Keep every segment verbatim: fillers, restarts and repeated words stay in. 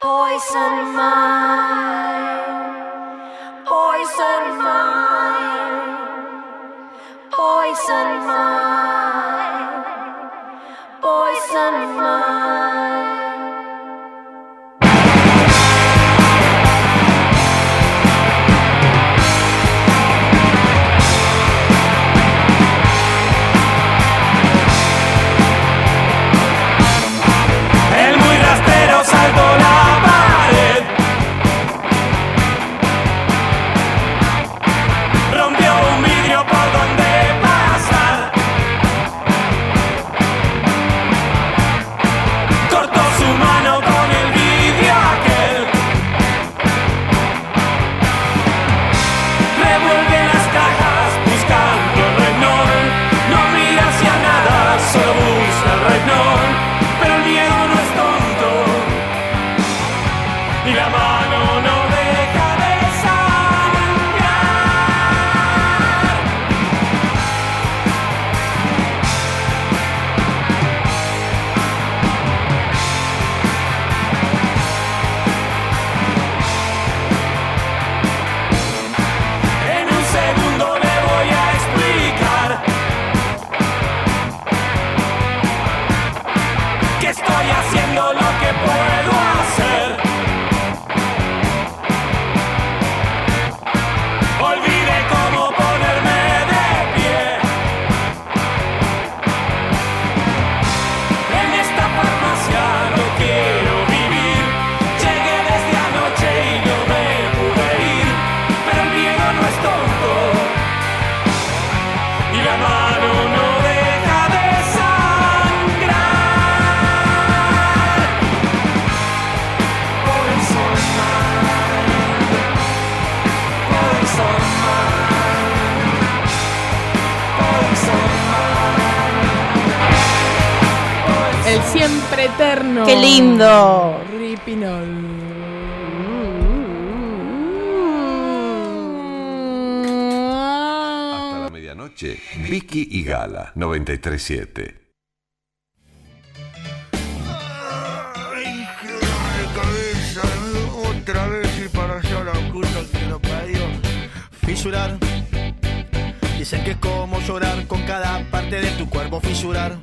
Poison mind, poison mind, poison mind, poison mind. El muy rastrero saltó la pared, rompió un vidrio por donde pasar, cortó su mano con el vidrio aquel, revuelve las cajas buscando el renón, no mira hacia nada, solo busca el renón, pero el miedo no es tonto y la mano no deja de sangrar. En un segundo le voy a explicar que estoy haciendo lo que puedo hacer. Olvidé cómo ponerme de pie en esta farmacia, no quiero vivir. Llegué desde anoche y no me pude ir, pero el miedo no es tonto y la mano no deja de sangrar. Poison mind, poison mind, poison mind. El siempre eterno. ¡Qué lindo! Ripinol. Hasta la medianoche, Vicky y Gala, noventa y tres punto siete. Ay, qué dolor de cabeza, otra vez y para allá la puta que lo parió. Fisurar. Dicen que es como llorar con cada parte de tu cuerpo fisurar.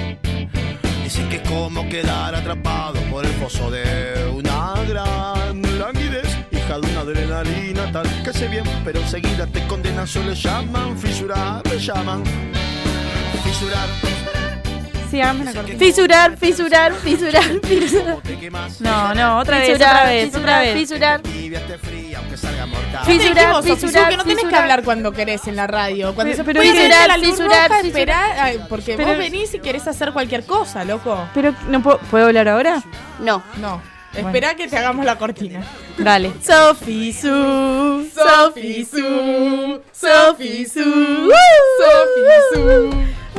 Dicen que es como quedar atrapado por el foso de una gran languidez, hija de una adrenalina tal que hace bien, pero enseguida te condenan, solo le llaman fisurar, le llaman fisurar. Sí, hazme la cortina. Fisurar, fisurar, fisurar, fisurar. No, no, otra vez, Fisurar, otra vez, fisurar, otra vez. fisurar. Tibiaste fría, aunque salga mortal. Fisurar, Fisurar, fisurar, fisurar, que no tenés que fisurar. hablar cuando querés en la radio. Cuando Pero- se pero puede fisurar, hacer la luz fisurar, roja, fisurar. esperá, ay, porque Pero- vos venís y querés hacer cualquier cosa, loco. Pero no puedo, ¿puedo hablar ahora? No. No, esperá que te hagamos la cortina. Dale. Sofi Su, Sofi Su, Sofi Su, Sofi Su.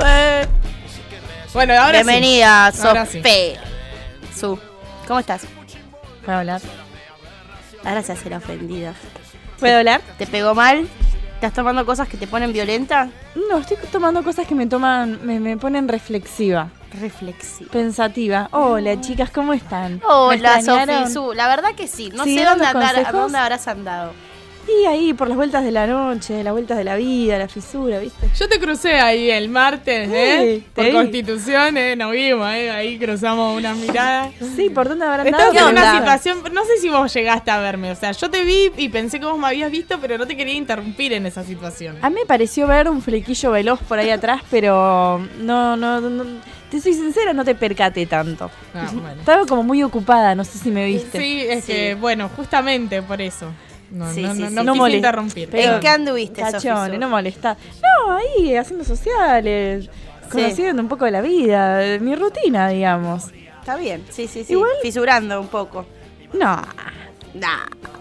Bueno, ahora Bienvenida, sí. Ahora sí. Sofe. Su, ¿cómo estás? ¿Puedo hablar? Ahora se hace la ofendida. ¿Puedo hablar? ¿Te pegó mal? ¿Estás tomando cosas que te ponen violenta? No, estoy tomando cosas que me toman, me, me ponen reflexiva, Reflexiva. pensativa. Hola, chicas, ¿cómo están? ¿Me Hola, extrañaron? Sofi, Su. La verdad que sí. No ¿Sí, sé dando dónde, andar, consejos? dónde habrás andado. Y ahí, por las vueltas de la noche, las vueltas de la vida, la fisura, ¿viste? Yo te crucé ahí el martes, ¿eh? Sí, Por te vi. Constitución, ¿eh? Nos vimos, ¿eh? Ahí cruzamos unas miradas. Sí, ¿por dónde habrán Estás dado? en una Onda. situación, no sé si vos llegaste a verme, o sea, yo te vi y pensé que vos me habías visto, pero no te quería interrumpir en esa situación. A mí me pareció ver un flequillo veloz por ahí atrás, pero no, no, no, te soy sincera, no te percaté tanto. Ah, bueno. Estaba como muy ocupada, no sé si me viste. Sí, es Sí. que, bueno, justamente por eso. No, Sí, no, sí, no, sí. no No quise molesta. interrumpir. Pero- ¿En qué anduviste, Sofi, Cachones, Su? no molesta. No, ahí, haciendo sociales, conociendo un poco de la vida, de mi rutina, digamos. Está bien, sí, sí, sí. Igual- Fisurando un poco. No, Nah.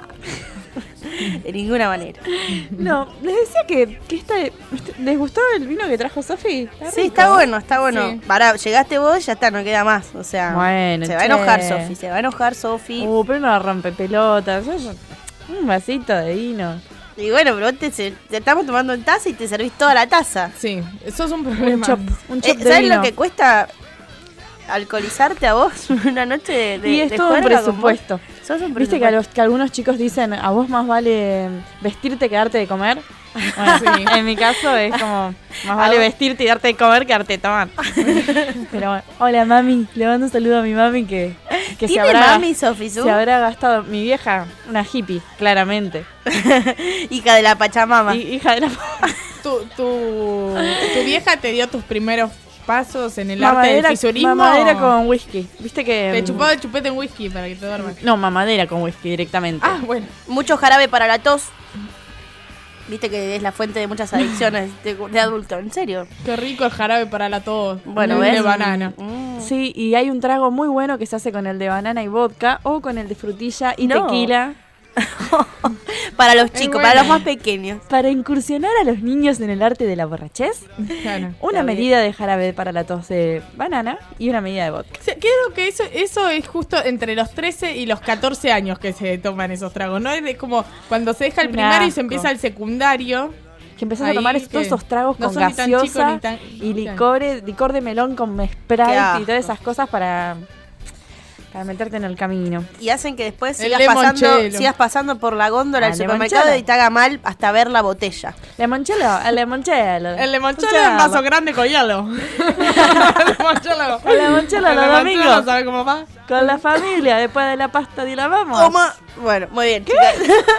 De ninguna manera. no, les decía que, que esta, ¿les gustó el vino que trajo Sofi? Sí, está bueno, está bueno. Sí. Pará, llegaste vos, ya está, no queda más. O sea, Bueno, se va a che. enojar Sofi, se va a enojar Sofi. Uh, pero no rompe pelotas. Un vasito de vino. Y bueno, pero vos te, se- te estamos tomando en taza y te servís toda la taza. Sí, eso es un Un problema. chop, un Eh, chop de ¿Sabes vino. lo que cuesta alcoholizarte a vos una noche de, de Y es de todo un juerga con vos? presupuesto. Sos un Viste que, a los, que algunos chicos dicen, a vos más vale vestirte que darte de comer. Bueno, Sí. en mi caso es como, más vale vestirte y darte de comer que darte de tomar. Pero bueno, hola mami, le mando un saludo a mi mami que, que se ¿Tiene habrá, mami, Sofisu? se habrá gastado. Mi vieja, una hippie, claramente. Hija de la Pachamama. Y, hija de la ¿Tu, tu, ¿Tu vieja te dio tus primeros pasos en el arte mamadera, del fisurismo? mamadera con whisky. Viste que. Te mm, chupó de chupete en whisky para que te duermas. No, mamadera con whisky directamente. Ah, bueno. Mucho jarabe para la tos. Viste que es la fuente de muchas adicciones de, de adulto, ¿en serio? Qué rico el jarabe para la tos. Bueno, El ¿ves? de banana. Mm. Sí, y hay un trago muy bueno que se hace con el de banana y vodka o con el de frutilla y No. tequila Para los chicos, bueno. para los más pequeños. para incursionar a los niños en el arte de la borrachez. Claro. Una Está medida de jarabe para la tos de banana y una medida de vodka. O sea, creo que eso, eso es justo entre los trece y los catorce años que se toman esos tragos, ¿no? Es de como cuando se deja el Un primario y asco. se empieza el secundario. Que empezás Ahí a tomar que todos esos tragos no con sos ni tan chico gaseosa ni tan- y licores, licor de melón con Qué Sprite asco. y todas esas cosas para, para meterte en el camino. Y hacen que después El sigas pasando, limoncello. sigas pasando por la góndola Ah, del supermercado limoncello. y te haga mal hasta ver la botella. Limoncello, el limoncello. El limoncello es un vaso grande con hielo. El limoncello. El limoncello El los limoncello, domingos. ¿sabe cómo va? Con la familia, después de la pasta de la vamos. Toma. Bueno, muy bien, chicas.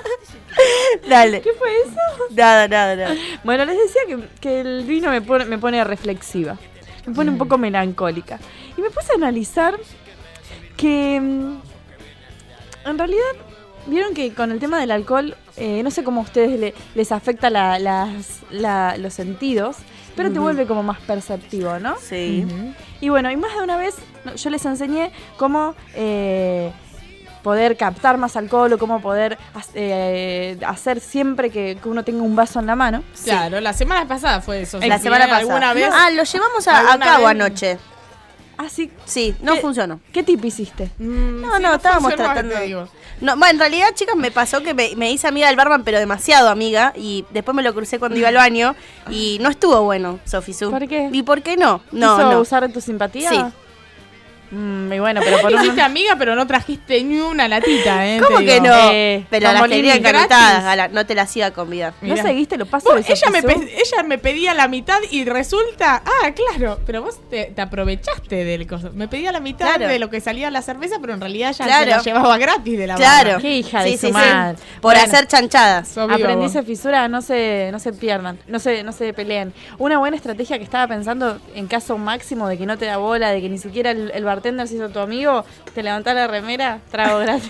Dale. ¿Qué fue eso? Nada, nada, nada. Bueno, les decía que, que el vino me pone, me pone reflexiva, me pone un poco melancólica. Y me puse a analizar que mm, en realidad, vieron que con el tema del alcohol, eh, no sé cómo a ustedes le- les afecta la- las- la- los sentidos, pero te vuelve como más perceptivo, ¿no? Sí. Y bueno, y más de una vez no, yo les enseñé cómo eh, poder captar más alcohol o cómo poder ha- eh, hacer siempre que, que uno tenga un vaso en la mano. Claro, la semana pasada fue eso. La ¿sí? semana pasada. ¿Alguna vez? Ah, lo llevamos a, a ¿Alguna cabo vez? anoche. Así, Sí, no ¿Qué- funcionó. ¿qué tip hiciste? Mm, No, sí, no, estábamos funcionó, tratando. te digo. No, bueno, en realidad, chicas, me pasó que me, me hice amiga del barman, pero demasiado amiga. Y después me lo crucé cuando iba al baño. Y no estuvo bueno, Sofisu. ¿Por qué? ¿Y por qué no? No, ¿Quiso no. usar tu simpatía? Sí. Mm, y bueno, pero por un... Hiciste amiga, pero no trajiste ni una latita, ¿eh? ¿Cómo te que digo. no? Eh, pero como las tenía Lili, encanutadas, gratis. Gala, no te las iba a convidar. ¿No Mirá. seguiste los pasos Vos, de ella, me Sofisu? pe- ella me pedía la mitad y resulta. Ah, claro, pero vos te, te aprovechaste del coso. Me pedía la mitad Claro. de lo que salía la cerveza, pero en realidad ya Claro. se la llevaba gratis de la Claro. barra. Qué hija de Sí, su sí, sí. madre. Por Bueno. hacer chanchadas. Sos viva Aprendí vos. esa fisura, no se, no se pierdan, no se, no se peleen. Una buena estrategia que estaba pensando en caso máximo de que no te da bola, de que ni siquiera el, el bartender se hizo tu amigo, te levantás la remera, trago gratis.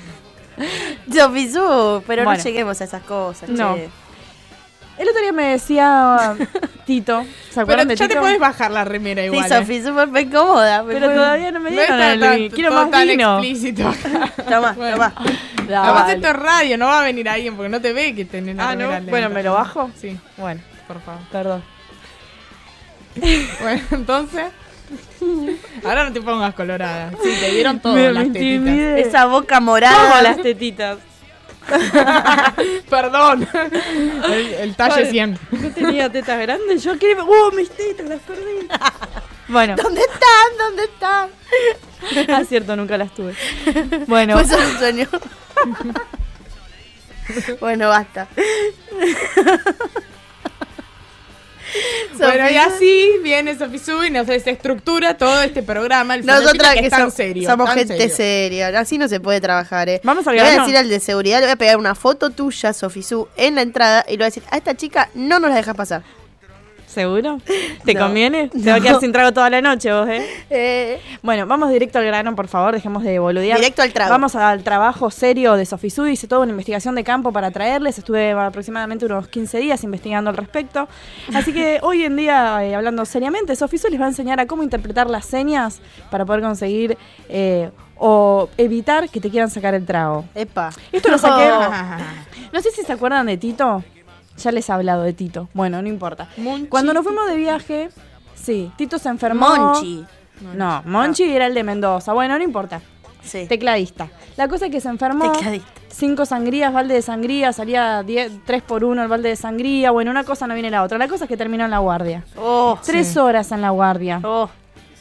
Sofisu, pero Bueno. no lleguemos a esas cosas, No. che. El otro día me decía Tito, ¿se Pero acuerdan de ya Tito? te podés bajar la remera Sí, igual. ¿eh? Sofisu fue fue incómoda. me Pero fue- todavía no me No es dieron tan, el, tan- quiero todo más tan vino. explícito acá. Toma, Bueno. toma. Da, Además vale. esto es radio, no va a venir alguien porque no te ve que tenés la Ah, ¿no? remera lenta. Bueno, ¿me lo bajo? Sí, Bueno, por favor. perdón. Bueno, entonces. Ahora no te pongas colorada. Sí, te dieron todo Me- las me tetitas. intimidé. Esa boca Como morada. las tetitas. Perdón. El, el talle Bueno. cien. Yo tenía tetas grandes, yo quería... ¡Uh, mis tetas, las perdí! Bueno, ¿Dónde están? ¿Dónde están? ah, cierto, nunca las tuve. Bueno, Fue solo un sueño. Bueno, basta. Bueno, y Sofía, así viene Sofisu y nos desestructura todo este programa. El Fernandina, nosotras que que es tan som- serio. somos tan gente serio. seria, así no se puede trabajar, eh. Vamos al Le voy a grano. decir al de seguridad, le voy a pegar una foto tuya, Sofisu, en la entrada y le voy a decir, a esta chica no nos la dejas pasar. ¿seguro? ¿Te No. conviene? Te va a quedar No. sin trago toda la noche vos, ¿eh? Eh, Bueno, vamos directo al grano, por favor, dejemos de boludear. Directo al trago. Vamos al trabajo serio de Sofisu, hice toda una investigación de campo para traerles, estuve aproximadamente unos quince días investigando al respecto. Así que hoy en día, eh, hablando seriamente, Sofisu les va a enseñar a cómo interpretar las señas para poder conseguir eh, o evitar que te quieran sacar el trago. epa. Esto lo saqué. Oh. No sé si se acuerdan de Tito. Ya les he hablado de Tito. Bueno, no importa. Monchi. Cuando nos fuimos de viaje, sí, Tito se enfermó. Monchi. No, Monchi era el de Mendoza. Bueno, no importa. Sí. Tecladista. La cosa es que se enfermó. Tecladista. Cinco sangrías, balde de sangría, salía diez, tres por uno el balde de sangría. Bueno, una cosa no viene la otra. La cosa es que terminó en la guardia. Oh, Tres horas en la guardia. oh.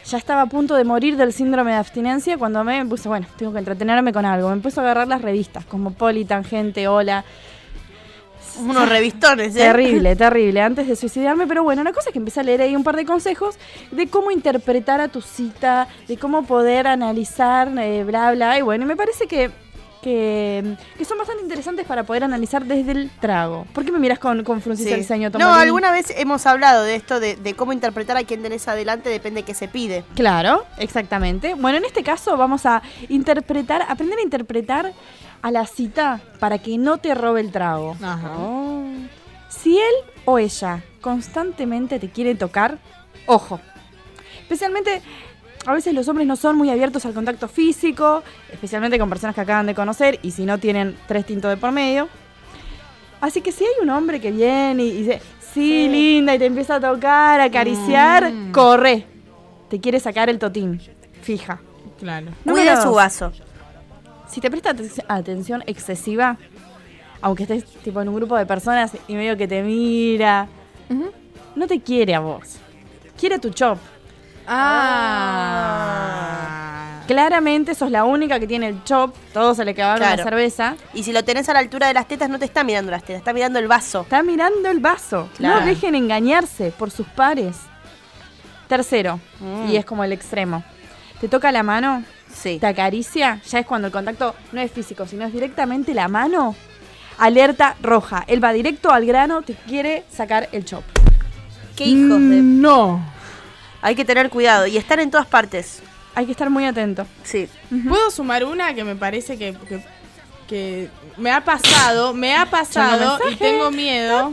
ya estaba a punto de morir del síndrome de abstinencia cuando me puse, bueno, tengo que entretenerme con algo. Me puse a agarrar las revistas, Cosmopolitan, Gente, Hola. Unos revistones, ¿eh? Terrible, terrible, antes de suicidarme. Pero bueno, una cosa es que empecé a leer ahí un par de consejos de cómo interpretar a tu cita, de cómo poder analizar, eh, bla, bla. Y bueno, y me parece que, que, que son bastante interesantes para poder analizar desde el trago. ¿Por qué me miras con, con fruncirse Sí. el ceño, No, Tomolini? alguna vez hemos hablado de esto, de, de cómo interpretar a quien tenés adelante, depende de qué se pide. Claro, exactamente. Bueno, en este caso vamos a interpretar, aprender a interpretar a la cita para que no te robe el trago. Ajá. Si él o ella constantemente te quiere tocar, ojo. Especialmente, a veces los hombres no son muy abiertos al contacto físico, especialmente con personas que acaban de conocer y si no tienen tres tintos de por medio. Así que si hay un hombre que viene y dice, sí, Sí. linda, y te empieza a tocar, a acariciar, Mm. corre. Te quiere sacar el totín. Fija. Claro. Cuide Número su dos. vaso. Si te presta aten- atención excesiva, aunque estés tipo en un grupo de personas y medio que te mira, no te quiere a vos. Quiere tu chop. Ah. Claramente sos la única que tiene el chop. Todo se le acabaron Claro. la cerveza. Y si lo tenés a la altura de las tetas, no te está mirando las tetas, está mirando el vaso. Está mirando el vaso. Claro. No dejen engañarse por sus pares. Tercero, Mm. y es como el extremo. Te toca la mano, Sí. te acaricia, ya es cuando el contacto no es físico, sino es directamente la mano. Alerta roja. Él va directo al grano, te quiere sacar el chop. Qué hijos de... No. Hay que tener cuidado y estar en todas partes. Hay que estar muy atento. Sí. ¿Puedo sumar una que me parece que, que, que me ha pasado? Me ha pasado y tengo miedo.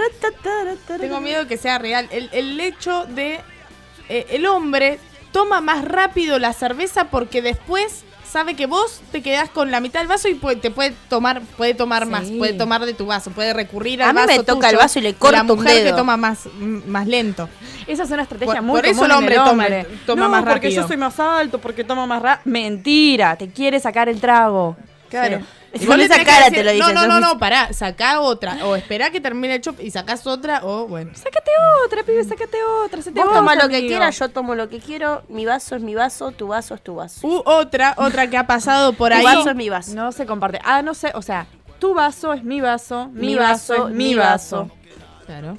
Tengo miedo que sea real. El, el hecho de eh, el hombre toma más rápido la cerveza porque después sabe que vos te quedás con la mitad del vaso y puede- te puede tomar puede tomar Sí. más, puede tomar de tu vaso, puede recurrir al A mí vaso me toca tuyo, el vaso y le de corto la un mujer que dedo. toma más, m- más lento. Esa es una estrategia Por- muy por eso común el hombre en el toma- hombre. toma no, más porque rápido. yo soy más alto, porque tomo más rápido. Mentira, te quiere sacar el trago. Claro. Sí. Y Vos con le esa tenés que cara decir, te lo No, dicen. no, no, Sofi. no, pará, sacá otra. O esperá que termine el chop y sacás otra, o bueno. Sácate otra, pibe, sácate otra. Se te Vos va tomás otra, lo que amigo. quieras, yo tomo lo que quiero. Mi vaso es mi vaso, tu vaso es tu vaso. U otra, otra que ha pasado por Tu ahí. vaso es mi vaso. No se comparte. Ah, no sé, o sea, tu vaso es mi vaso, mi, vaso, es mi vaso. Claro.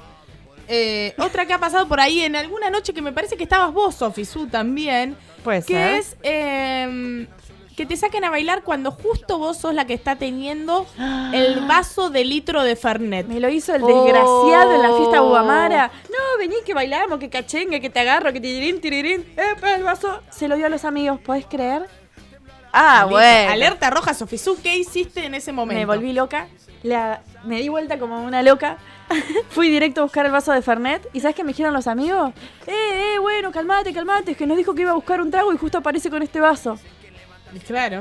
Eh, otra que ha pasado por ahí en alguna noche que me parece que estabas vos, Sofi Su, también. Puede Que ser. es eh, que te saquen a bailar cuando justo vos sos la que está teniendo el vaso de litro de Fernet. Me lo hizo el Oh. desgraciado en la fiesta Bubamara. No, vení que bailamos, que cachengue, que te agarro, que tirirín, tirirín. Epa, el vaso se lo dio a los amigos, ¿podés creer? Ah, Listo. bueno. Alerta roja, Sofi Su, ¿qué hiciste en ese momento? Me volví loca, la- me di vuelta como una loca. Fui directo a buscar el vaso de Fernet. ¿Y sabes qué me dijeron los amigos? Eh, eh, bueno, calmate, calmate. Es que nos dijo que iba a buscar un trago y justo aparece con este vaso. Claro.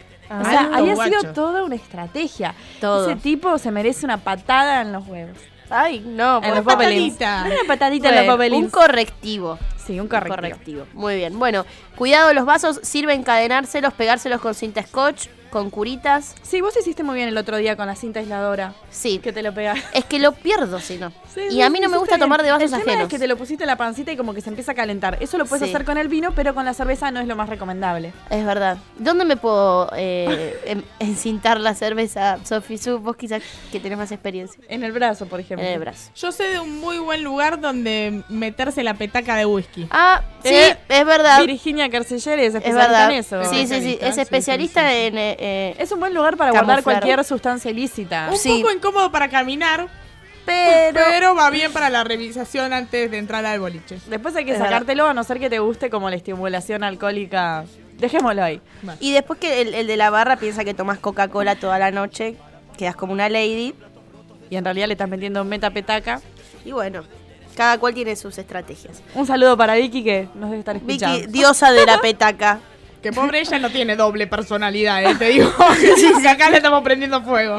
O sea, Alto había guacho. sido toda una estrategia. Todo. Ese tipo se merece una patada en los huevos. Ay, no. En por los favor. popelins. patadita. Una patadita en Bueno, los popelins. un correctivo. Sí, un correctivo. Correctivo. Muy bien. Bueno, cuidado los vasos. Sirve encadenárselos, pegárselos con cinta scotch, con curitas. Sí, vos hiciste muy bien el otro día con la cinta aisladora. Sí. Que te lo pegaste. Es que lo pierdo si no. Sí, y sí, a mí sí, no me hiciste gusta bien. tomar de vasos el tema ajenos. es que te lo pusiste en la pancita y como que se empieza a calentar. Eso lo puedes Sí. hacer con el vino, pero con la cerveza no es lo más recomendable. Es verdad. ¿Dónde me puedo eh, en- encintar la cerveza, Sofi Su? Vos quizás que tenés más experiencia. En el brazo, por En ejemplo. el brazo. Yo sé de un muy buen lugar donde meterse la petaca de whisky. Ah, sí, Eh, es verdad. Virginia Carcellere es Es especialista verdad. en eso. Sí, sí, sí. Especialista, Es sí, especialista sí, sí, sí. en... eh, eh, Es un buen lugar para guardar Camuflar. cualquier sustancia ilícita. Un sí. poco incómodo para caminar, pero... pero va bien para la revisación antes de entrar al boliche. Después hay que Es verdad. sacártelo, a no ser que te guste como la estimulación alcohólica. Dejémoslo ahí. Y después que el, el de la barra piensa que tomás Coca-Cola toda la noche, quedas como una lady. Y en realidad le estás metiendo metapetaca. Y bueno, cada cual tiene sus estrategias. Un saludo para Vicky que nos debe estar escuchando. Vicky, diosa de la petaca. Que pobre ella no tiene doble personalidad, ¿eh? Te digo. Que acá le estamos prendiendo fuego.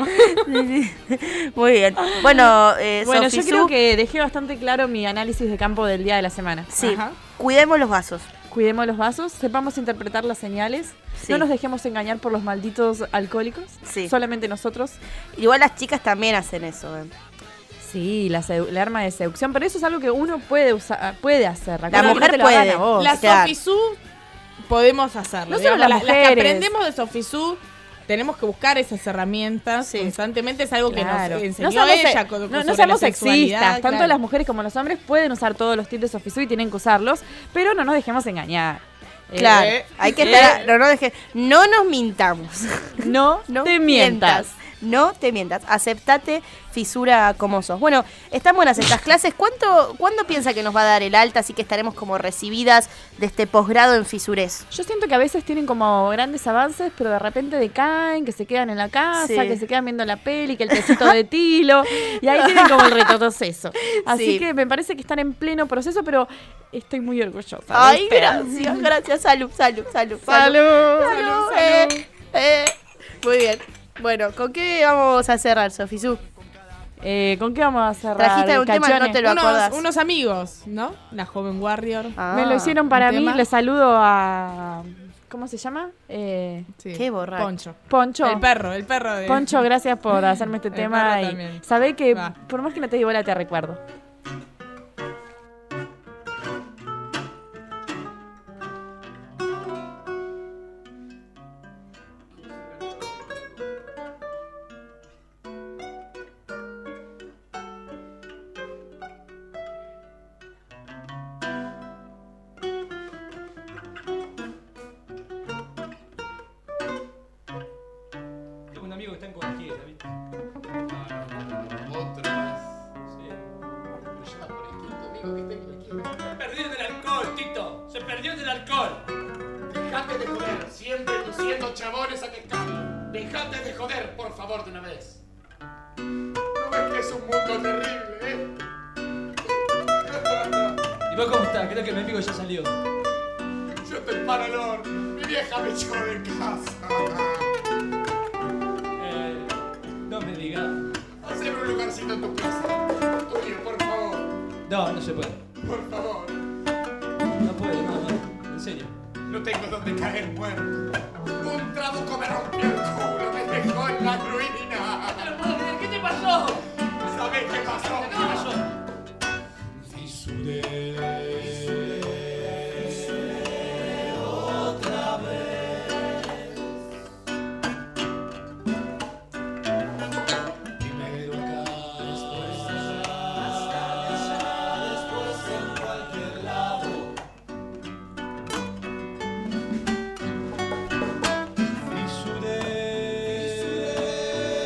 Muy bien. Bueno, eh, Bueno, Sofi yo Su, creo que dejé bastante claro mi análisis de campo del día de la semana. sí, Ajá. cuidemos los vasos. Cuidemos los vasos, sepamos interpretar las señales, Sí. no nos dejemos engañar por los malditos alcohólicos, Sí. solamente nosotros. Igual las chicas también hacen eso. eh. Sí, la, sedu- la arma de seducción, pero eso es algo que uno puede usar, puede hacer. La Recuerda que mujer no te lo hagan puede. a vos. La claro. Sofisú podemos hacerlo. No solo digamos, las la- las que mujeres. aprendemos de Sofisú tenemos que buscar esas herramientas Sí. constantemente. Es algo Claro. que nos enseñó No somos, ella. con- no, con no sobre seamos la sexualidad, sexistas. Tanto claro. las mujeres como los hombres pueden usar todos los tips de Sofisú y tienen que usarlos, pero no nos dejemos engañar. Eh, Claro, Eh, hay que eh. estar, no, no, deje- no nos mintamos. No, No te mientas. No te mientas. Aceptate fisura como sos. Bueno, están buenas estas clases. ¿Cuánto, ¿Cuándo piensa que nos va a dar el alta? Así que estaremos como recibidas de este posgrado en fisurés. Yo siento que a veces tienen como grandes avances, pero de repente decaen, que se quedan en la casa, Sí. que se quedan viendo la peli, que el tecito de tilo, y ahí tienen como el retroceso. Así Sí. que me parece que están en pleno proceso, pero estoy muy orgullosa. de Ay, ustedes. gracias, gracias. Salud, salud, salud. Salud. Salud, eh, eh. Muy bien. Bueno, ¿con qué vamos a cerrar, Sofisú? Eh, ¿Con qué vamos a cerrar? Trajiste algún tema, no Cachones? te lo acordás. Unos, unos amigos, ¿no? La joven Warrior. Ah, Me lo hicieron para ¿un mí, tema? le saludo a... ¿Cómo se llama? Eh, Sí. Qué borracho. Poncho. Poncho. El perro, el perro de... Poncho, gracias por hacerme este El tema perro y también. sabé que Va. por más que no te digo bola te recuerdo. Tengo un amigo que está en cualquiera, ¿viste? Otra Sí. vez. Me llama por escrito, amigo, que está en cualquiera. Se perdió del alcohol, Tito. Se perdió del alcohol. Dejate de joder, siempre luciendo chabones a que cambio. Dejate de joder, por favor, de una vez. ¿No ves que es un mundo terrible, eh? ¿Y vos cómo estás? Creo que mi amigo ya salió. Yo estoy para el horno. Mi vieja me echó de casa. Eh, no me digas. Haceme un lugarcito en tu casa. Tuyo, por favor. No, no se puede. Por favor. No puedo, no, no. En serio. No tengo donde caer muerto. Un trabuco me rompió el culo, me dejó en la ruina. No puedo creer, ¿qué te pasó? ¿Sabés qué pasó? ¿Qué te pasó? Fisuré. Primero acá, después allá, después en cualquier lado. Fisuré.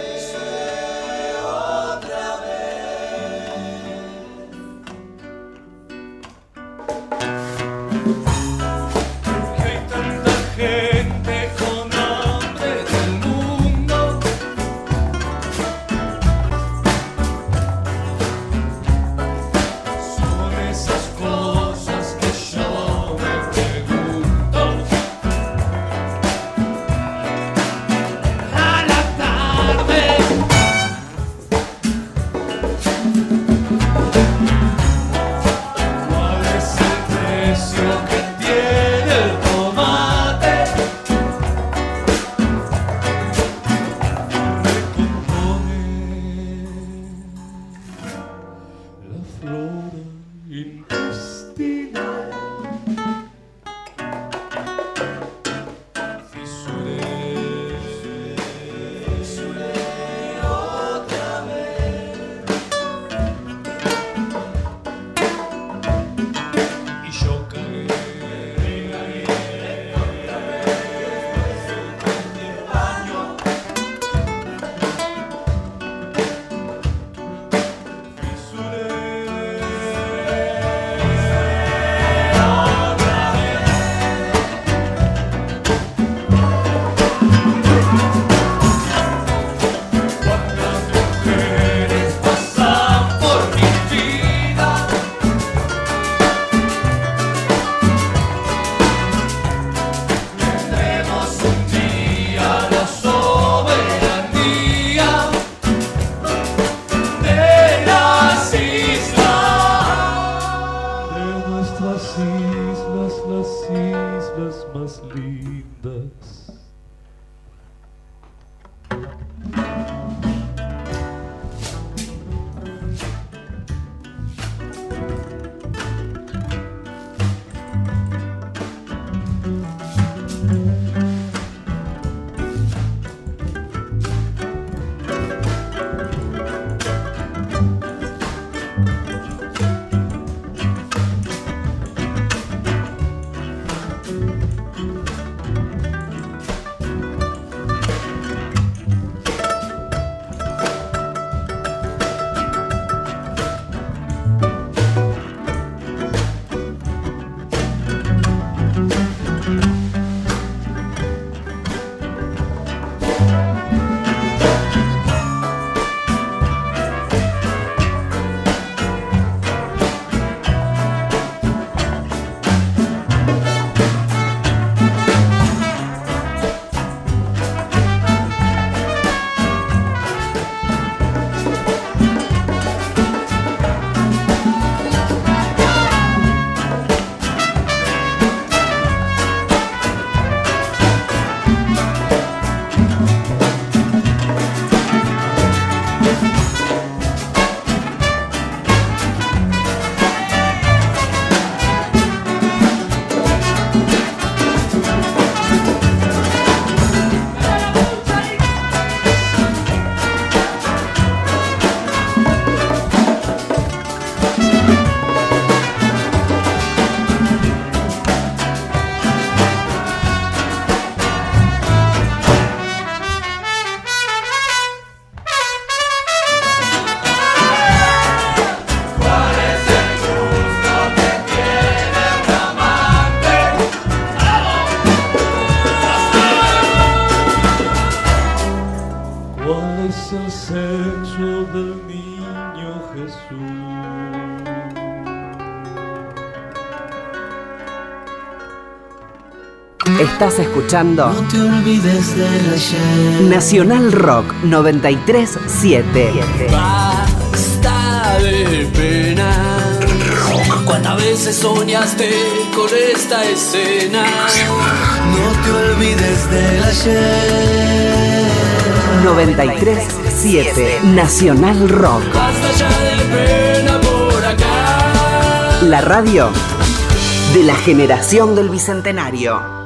es el sexo del niño Jesús. Estás escuchando No te olvides del ayer. Nacional Rock noventa y tres punto siete. Basta de pena. ¿Cuántas veces soñaste con esta escena? No te olvides del ayer. noventa y tres punto siete Nacional Rock. Basta ya de pena por acá. La radio de la generación del Bicentenario.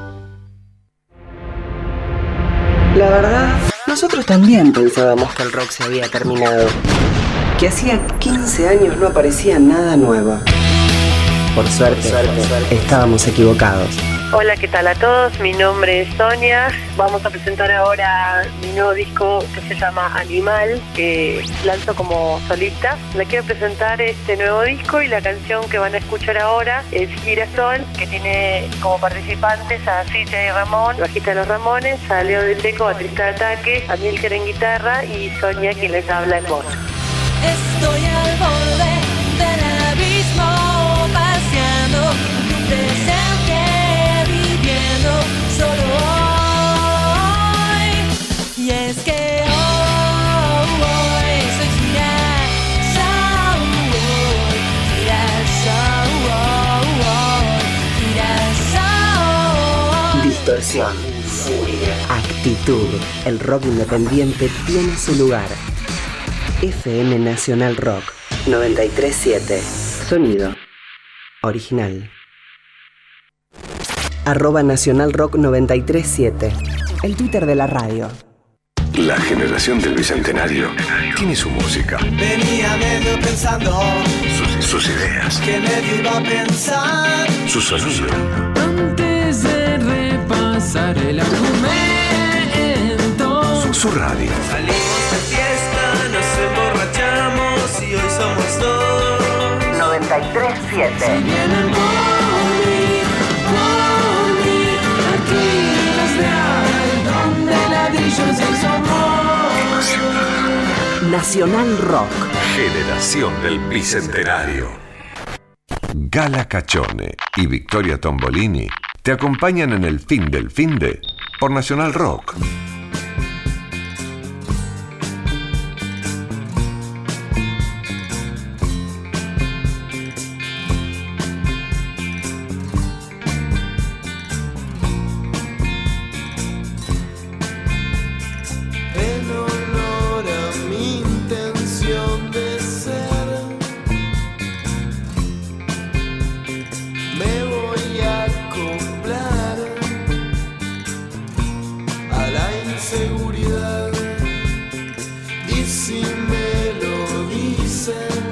La verdad, nosotros también pensábamos que el rock se había terminado. Que hacía quince años no aparecía nada nuevo. Por suerte, suerte, suerte, estábamos equivocados. Hola, ¿qué tal a todos? Mi nombre es Sonia. Vamos a presentar ahora mi nuevo disco que se llama Animal, que lanzo como solista. Le quiero presentar este nuevo disco y la canción que van a escuchar ahora es Girasol, que tiene como participantes a Cintia y Ramón, bajista de los Ramones, a Leo del Teco, baterista de Ataque, a Milker en guitarra y Sonia, quien les habla en voz. Estoy al borde del abismo, paseando un presente, viviendo solo hoy. Y es que hoy, hoy soy Girasol, Girasol, Girasol. Distorsión, furia, actitud. El rock independiente tiene su lugar. F M Nacional Rock noventa y tres punto siete. Sonido original. Arroba Nacional Rock noventa y tres punto siete. El Twitter de la radio. La generación del Bicentenario tiene su música, Venía medio pensando sus, sus ideas, que medio iba a pensar. su sonido. Antes de repasar el argumento, Su, su radio. salimos de fiesta, nos emborrachamos y hoy somos dos. noventa y tres punto siete. Si vienen por mí, por mí, aquí desde ahora, donde ladrillos y somos. Nacional Rock. Generación del Bicentenario. Gala Cachone y Victoria Tombolini te acompañan en el fin del finde por Nacional Rock. En honor a mi intención de ser, me voy a acoplar a la inseguridad. Y si me lo dicen,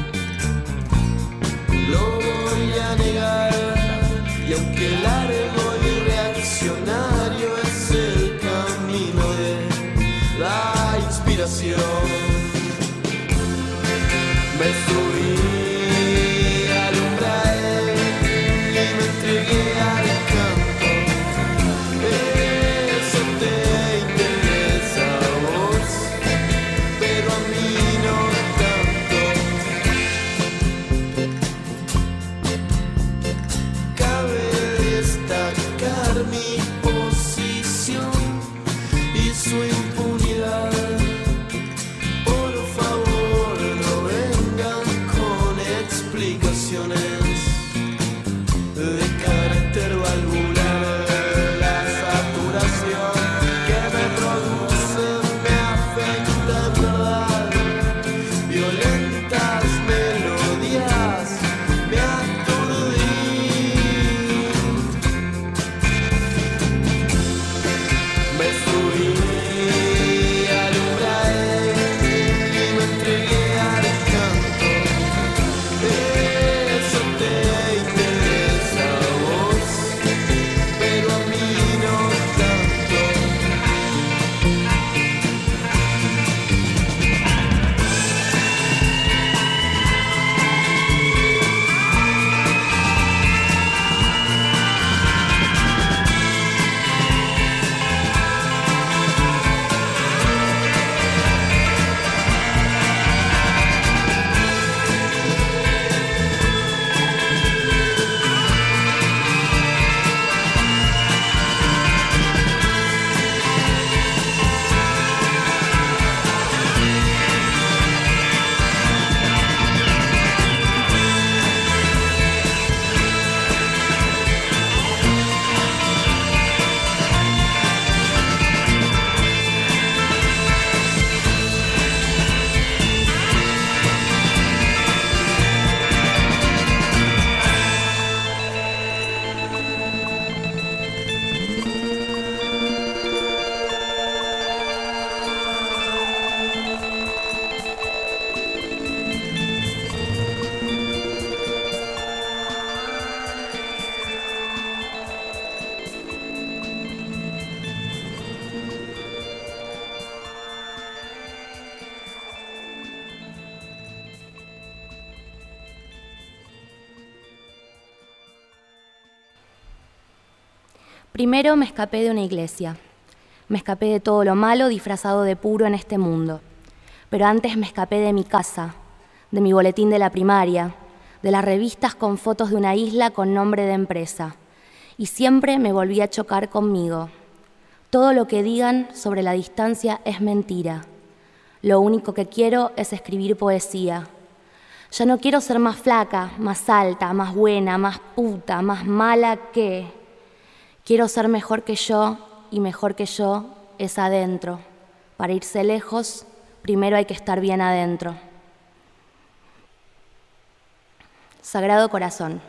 lo voy a negar. Y aunque largo y reaccionario es el camino de la inspiración, me subí al umbral y me entregué al canto. Eso te interesa a vos, pero a mí no tanto. Cabe destacar mi posición y su impunidad. Por favor, no vengan con explicaciones de carácter valvular. La saturación que me produce me afecta en verdad. Violentas melodías me aturdí. Me subí Primero me escapé de una iglesia. Me escapé de todo lo malo disfrazado de puro en este mundo. Pero antes me escapé de mi casa, de mi boletín de la primaria, de las revistas con fotos de una isla con nombre de empresa. Y siempre me volví a chocar conmigo. Todo lo que digan sobre la distancia es mentira. Lo único que quiero es escribir poesía. Ya no quiero ser más flaca, más alta, más buena, más puta, más mala que... Quiero ser mejor que yo, y mejor que yo es adentro. Para irse lejos, primero hay que estar bien adentro. Sagrado Corazón.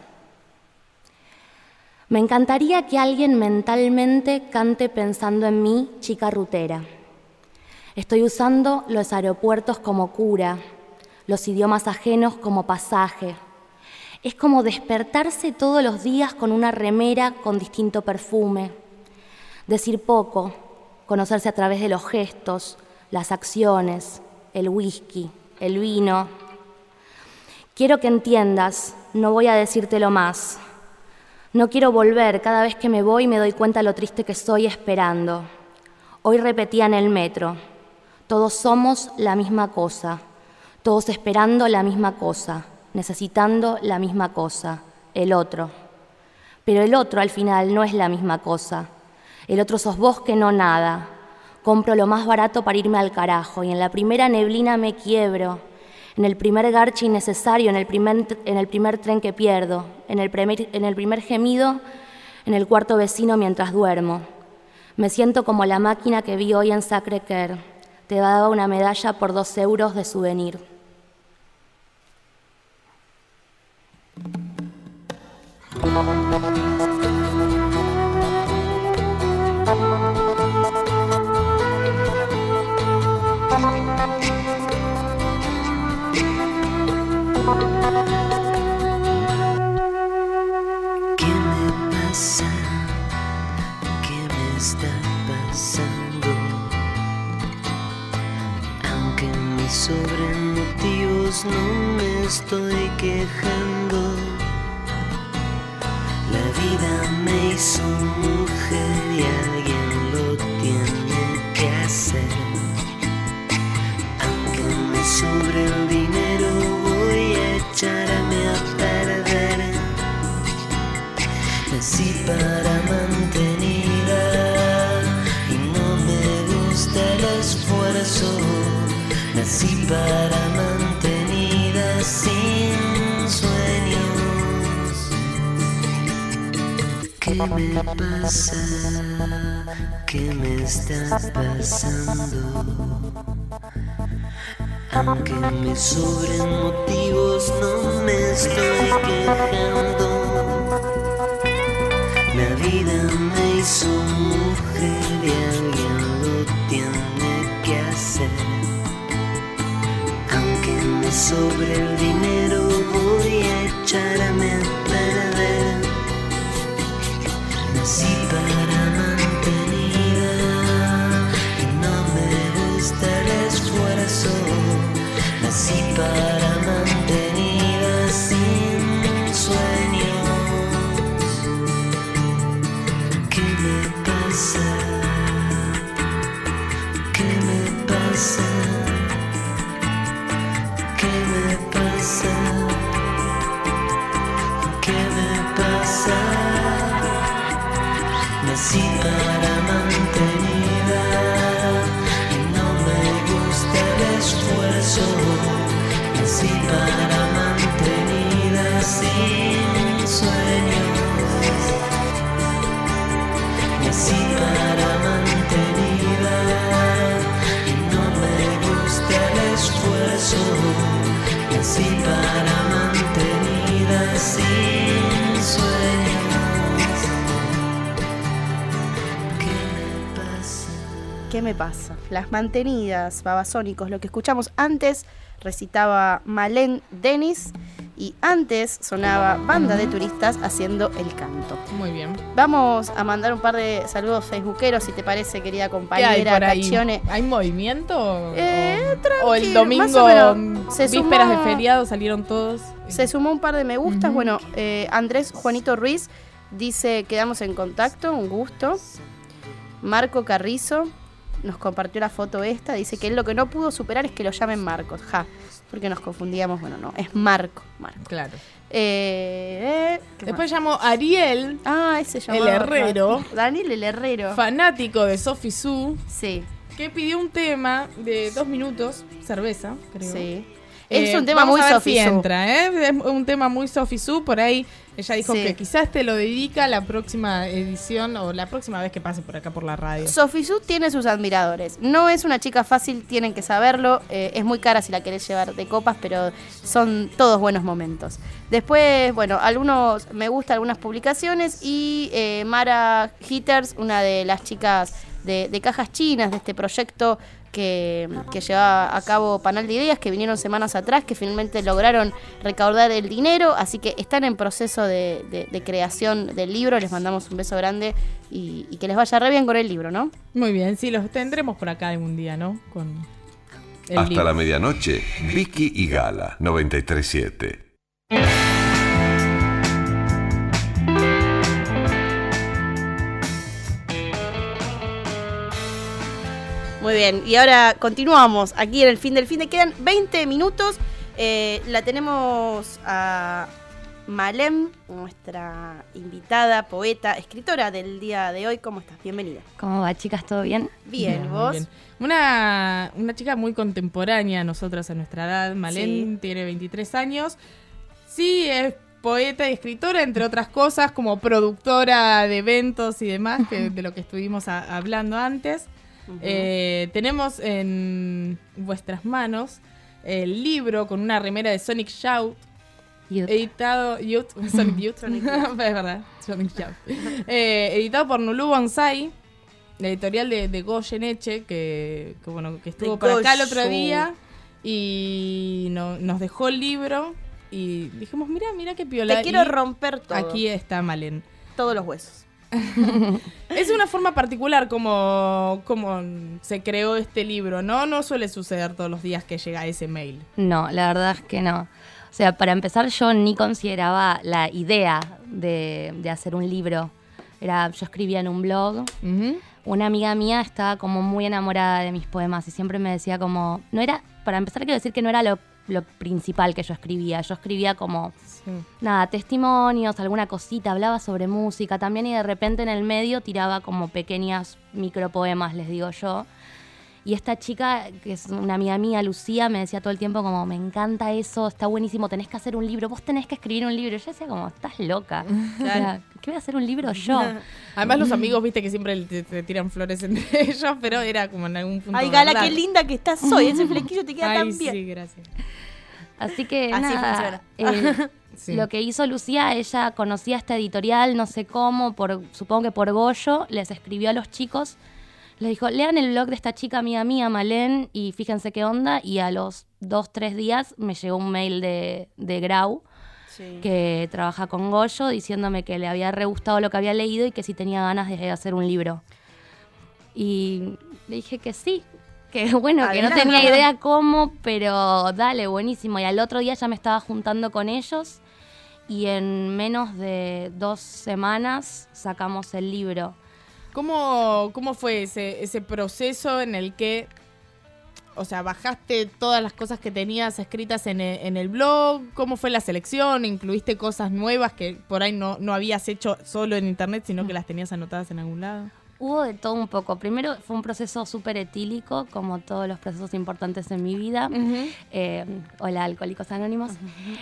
Me encantaría que alguien mentalmente cante pensando en mí, chica rutera. Estoy usando los aeropuertos como cura, los idiomas ajenos como pasaje. Es como despertarse todos los días con una remera con distinto perfume. Decir poco, conocerse a través de los gestos, las acciones, el whisky, el vino. Quiero que entiendas, no voy a decírtelo más. No quiero volver, cada vez que me voy me doy cuenta lo triste que soy esperando. Hoy repetía en el metro, todos somos la misma cosa, todos esperando la misma cosa, necesitando la misma cosa, el otro. Pero el otro al final no es la misma cosa. El otro sos vos que no nada. Compro lo más barato para irme al carajo y en la primera neblina me quiebro. En el primer garche innecesario, en el primer, en el primer tren que pierdo, en el, primer, en el primer gemido, en el cuarto vecino mientras duermo. Me siento como la máquina que vi hoy en Sacré-Cœur. Te daba una medalla por dos euros de souvenir. ¿Qué me pasa? ¿Qué me está pasando? Aunque me sobren motivos, no me estoy quejando. La vida me hizo mujer y alguien lo tiene que hacer. Aunque me sobre el dinero, voy a echarme a perder. Nací para mantenida y no me gusta el esfuerzo. Nací para mantenida sin sueños. ¿Qué me pasa? ¿Qué me está pasando? Aunque me sobren motivos, no me estoy quejando. La vida me hizo mujer y alguien lo tiene que hacer. Aunque me sobre el dinero, voy a echarme a perder. Nací para mantenida y no me gusta el esfuerzo. Nací para mantenida sin sueños. ¿Qué me pasa? ¿Qué me pasa? ¿Qué me pasa? ¿Qué me pasa? Nací para mantenida y no me gusta el esfuerzo. Nací para mantenida sin sueños. Nací para mantenida y no me gusta el esfuerzo. Nací para mantenida sin sueños. ¿Qué me pasa? Las Mantenidas, Babasónicos. Lo que escuchamos antes recitaba Malén Denis y antes sonaba Banda de Turistas haciendo el canto. Muy bien. Vamos a mandar un par de saludos facebookeros, si te parece, querida ¿Qué hay compañera por ahí? Caccione. ¿Hay movimiento? Eh, ¿O el tranquilo, más domingo, o menos. Se vísperas sumó- de feriado, salieron todos? Se sumó un par de me gustas. Ujú. Bueno, eh, Andrés Juanito Ruiz Dice, quedamos en contacto, un gusto. Marco Carrizo nos compartió la foto esta. Dice que él lo que no pudo superar es que lo llamen Marcos. Ja, porque nos confundíamos. Bueno, no, es Marco. Marco. Claro. Eh, eh, Después llamó Ariel. Ah, ese llamó. El Herrero. Daniel el Herrero. Fanático de Sophie Su. Sí. Que pidió un tema de dos minutos, cerveza, creo. Sí. Eh, es un tema vamos muy a ver Sophie si Su. entra, ¿eh? Es un tema muy Sophie Su. Por ahí ella dijo Sí. que quizás te lo dedica la próxima edición o la próxima vez que pase por acá por la radio. Sophie Su tiene sus admiradores. No es una chica fácil, tienen que saberlo. Eh, es muy cara si la querés llevar de copas, pero son todos buenos momentos. Después, bueno, algunos me gustan algunas publicaciones y eh, Mara Hitters, una de las chicas de, de Cajas Chinas, de este proyecto que, que lleva a cabo Panal de Ideas, que vinieron semanas atrás, que finalmente lograron recaudar el dinero, así que están en proceso de, de, de creación del libro. Les mandamos un beso grande y, y que les vaya re bien con el libro, ¿no? Muy bien, sí, los tendremos por acá algún día, ¿no? Con el Hasta libro. la medianoche, Vicky y Gala, noventa y tres siete. Muy bien, y ahora continuamos aquí en el fin del fin de. Quedan veinte minutos. Eh, la tenemos a Malén, nuestra invitada, poeta, escritora del día de hoy. ¿Cómo estás? Bienvenida. ¿Cómo va, chicas? ¿Todo bien? Bien, Bien, ¿vos? bien. Una, una chica muy contemporánea a nosotras a nuestra edad. Malén Sí. tiene veintitrés años. Sí, es poeta y escritora, entre otras cosas, como productora de eventos y demás, que, de lo que estuvimos a- hablando antes. Ujú. Eh, tenemos en vuestras manos el libro con una remera de Sonic Youth, Youth. editado Youth, Sonic Youth, Sonic es verdad, Sonic Youth, eh, editado por Nulu Bonsai, la editorial de, de Goyeneche, que, que bueno, que estuvo De por acá el Goyo. otro día y no- nos dejó el libro y dijimos, mira, mira qué piola. Te quiero Y romper todo. Aquí está Malén. Todos los huesos. Es una forma particular como, como se creó este libro, ¿no? No suele suceder todos los días que llega ese mail. No, la verdad es que no. O sea, para empezar, yo ni consideraba la idea de, de hacer un libro. Era, yo escribía en un blog. Ujú. Una amiga mía estaba como muy enamorada de mis poemas y siempre me decía como... No era, para empezar quiero decir que no era lo, lo principal que yo escribía. Yo escribía como... Sí. Nada, testimonios, alguna cosita, hablaba sobre música también y de repente en el medio tiraba como pequeñas micropoemas, les digo yo. Y esta chica, que es una amiga mía, Lucía, me decía todo el tiempo como, me encanta eso, está buenísimo, tenés que hacer un libro, vos tenés que escribir un libro. Yo decía como, estás loca. O sea, ¿qué voy a hacer un libro yo? Además los amigos, viste que siempre te, te tiran flores entre ellos, pero era como en algún punto Ay, Gala, verdad. qué linda que estás hoy. Ese flequillo te queda Ay, tan bien. sí, gracias. Así que Así nada, funciona. eh, Sí. lo que hizo Lucía, ella conocía esta editorial, no sé cómo, por, supongo que por Goyo, les escribió a los chicos, les dijo, lean el blog de esta chica amiga mía, Malén, y fíjense qué onda, y a los dos, tres días me llegó un mail de, de Grau, Sí. que trabaja con Goyo, diciéndome que le había re gustado lo que había leído y que si tenía ganas de hacer un libro. Y le dije que sí, que bueno, que no Adelante. tenía idea cómo, pero dale, buenísimo. Y al otro día ya me estaba juntando con ellos y en menos de dos semanas sacamos el libro. ¿Cómo, cómo fue ese, ese proceso en el que, o sea, bajaste todas las cosas que tenías escritas en el, en el blog? ¿Cómo fue la selección? ¿Incluiste cosas nuevas que por ahí no, no habías hecho solo en internet, sino que las tenías anotadas en algún lado? Hubo de todo un poco. Primero fue un proceso súper etílico, como todos los procesos importantes en mi vida. Uh-huh. Eh, hola, Alcohólicos Anónimos.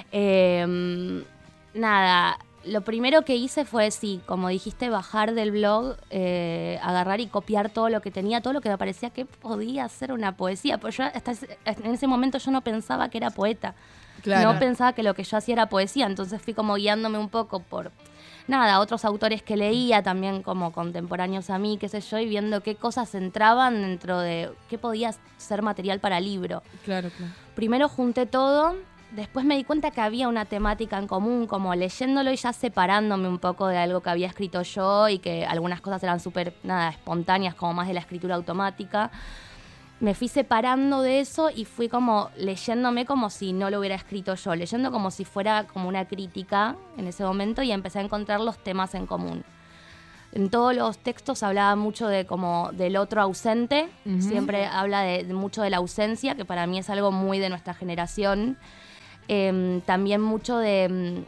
Eh, nada, lo primero que hice fue, sí, como dijiste, bajar del blog, eh, agarrar y copiar todo lo que tenía, todo lo que me parecía que podía ser una poesía. Pues yo hasta ese- en ese momento yo no pensaba que era poeta. Claro. No pensaba que lo que yo hacía era poesía, entonces fui como guiándome un poco por, nada, otros autores que leía, también como contemporáneos a mí, qué sé yo, y viendo qué cosas entraban dentro de qué podía ser material para libro. Claro, claro. Primero junté todo, después me di cuenta que había una temática en común, como leyéndolo y ya separándome un poco de algo que había escrito yo y que algunas cosas eran súper, nada, espontáneas, como más de la escritura automática. me fui separando de eso y fui como leyéndome como si no lo hubiera escrito yo, leyendo como si fuera como una crítica en ese momento y empecé a encontrar los temas en común. En todos los textos hablaba mucho de como del otro ausente, uh-huh. siempre habla de, de mucho de la ausencia, que para mí es algo muy de nuestra generación. Eh, también mucho de...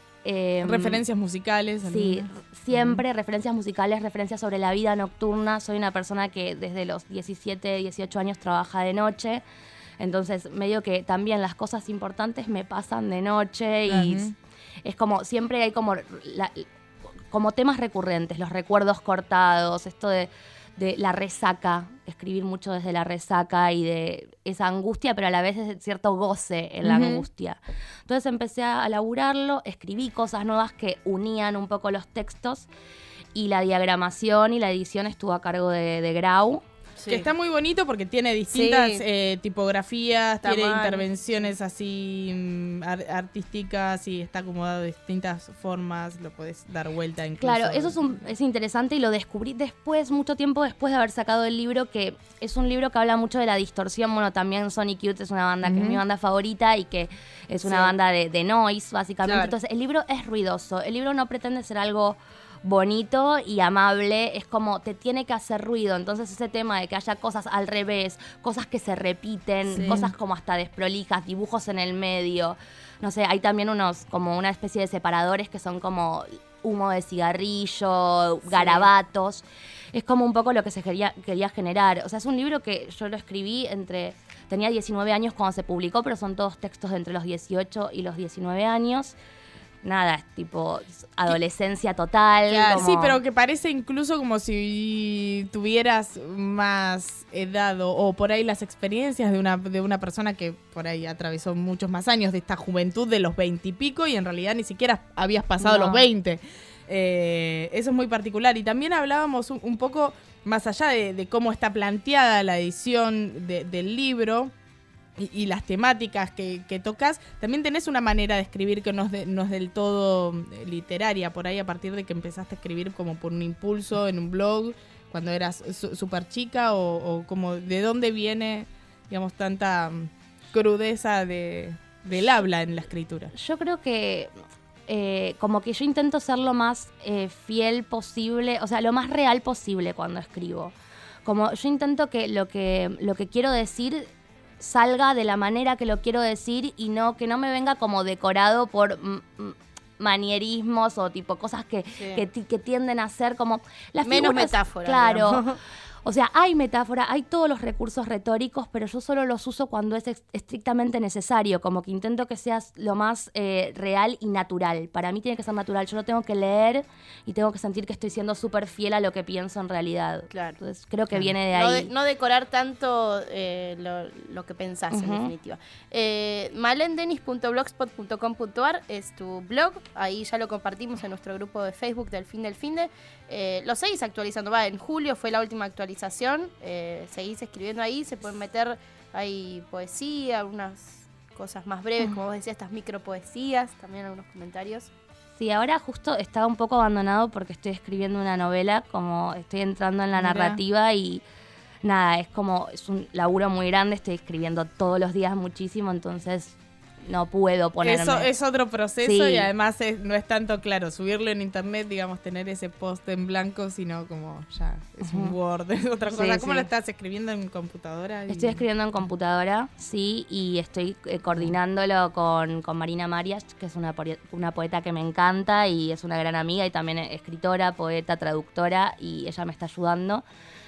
Eh, referencias musicales. Sí, ¿no? siempre uh-huh. referencias musicales, referencias sobre la vida nocturna. Soy una persona que desde los diecisiete, dieciocho años trabaja de noche. Entonces, medio que también las cosas importantes me pasan de noche y uh-huh. es como, siempre hay como... La, como temas recurrentes, los recuerdos cortados, esto de, de la resaca, escribir mucho desde la resaca y de esa angustia, pero a la vez de cierto goce en la uh-huh. angustia. Entonces empecé a laburarlo, escribí cosas nuevas que unían un poco los textos y la diagramación y la edición estuvo a cargo de, de Grau. Sí. Que está muy bonito porque tiene distintas sí. eh, tipografías, Tamaño. tiene intervenciones así mm, ar- artísticas y está acomodado de distintas formas, lo podés dar vuelta incluso. Claro, eso es, un, es interesante y lo descubrí después, mucho tiempo después de haber sacado el libro, que es un libro que habla mucho de la distorsión. Bueno, también Sonic Youth es una banda que uh-huh. es mi banda favorita y que es una sí. banda de, de noise, básicamente. Claro. Entonces, el libro es ruidoso, el libro no pretende ser algo bonito y amable, es como te tiene que hacer ruido. Entonces ese tema de que haya cosas al revés, cosas que se repiten, sí. cosas como hasta desprolijas, dibujos en el medio, no sé, hay también unos como una especie de separadores que son como humo de cigarrillo, sí. garabatos, es como un poco lo que se quería, quería generar. O sea, es un libro que yo lo escribí entre, tenía diecinueve años cuando se publicó, pero son todos textos de entre los dieciocho y los diecinueve años. Nada, es tipo adolescencia total. Claro, como... Sí, pero que parece incluso como si tuvieras más edad o, o por ahí las experiencias de una, de una persona que por ahí atravesó muchos más años de esta juventud de los veintipico y, y en realidad ni siquiera habías pasado no. los veinte. Eh, eso es muy particular. Y también hablábamos un, un poco más allá de, de cómo está planteada la edición de, del libro. Y, y las temáticas que, que tocas, también tenés una manera de escribir que no es, de, no es del todo literaria, por ahí a partir de que empezaste a escribir como por un impulso en un blog, cuando eras súper chica, o, o como de dónde viene, digamos, tanta crudeza de, del habla en la escritura. Yo creo que eh, como que yo intento ser lo más eh, fiel posible, o sea, lo más real posible cuando escribo. Como yo intento que lo que, lo que quiero decir salga de la manera que lo quiero decir y no que no me venga como decorado por m- m- manierismos o tipo cosas que, sí. que, t- que tienden a ser como las menos figuras, metáfora. Claro. Digamos. O sea, hay metáfora, hay todos los recursos retóricos, pero yo solo los uso cuando es ex- estrictamente necesario, como que intento que sea lo más eh, real y natural. Para mí tiene que ser natural, yo lo tengo que leer y tengo que sentir que estoy siendo súper fiel a lo que pienso en realidad. Claro. Entonces creo que claro. viene de ahí. No, de, no decorar tanto eh, lo, lo que pensás, uh-huh. en definitiva. Eh, malendenis punto blogspot punto com punto a r es tu blog, ahí ya lo compartimos en nuestro grupo de Facebook del Fin del Finde. Eh, lo seguís actualizando, va, en julio fue la última actualización. Eh, seguís escribiendo ahí, se pueden meter, hay poesía, algunas cosas más breves, como vos decías, estas micropoesías, también algunos comentarios. Sí, ahora justo estaba un poco abandonado porque estoy escribiendo una novela, como estoy entrando en la Mirá. narrativa y nada, es como, es un laburo muy grande, estoy escribiendo todos los días muchísimo, entonces no puedo ponerme. Eso es otro proceso sí. y además es, no es tanto claro subirlo en internet, digamos, tener ese post en blanco, sino como ya es uh-huh. un Word, es otra cosa. Sí, ¿Cómo sí. lo estás escribiendo en computadora? Y... Estoy escribiendo en computadora, sí, y estoy eh, coordinándolo con, con Marina Marias, que es una, una poeta que me encanta y es una gran amiga y también escritora, poeta, traductora, y ella me está ayudando.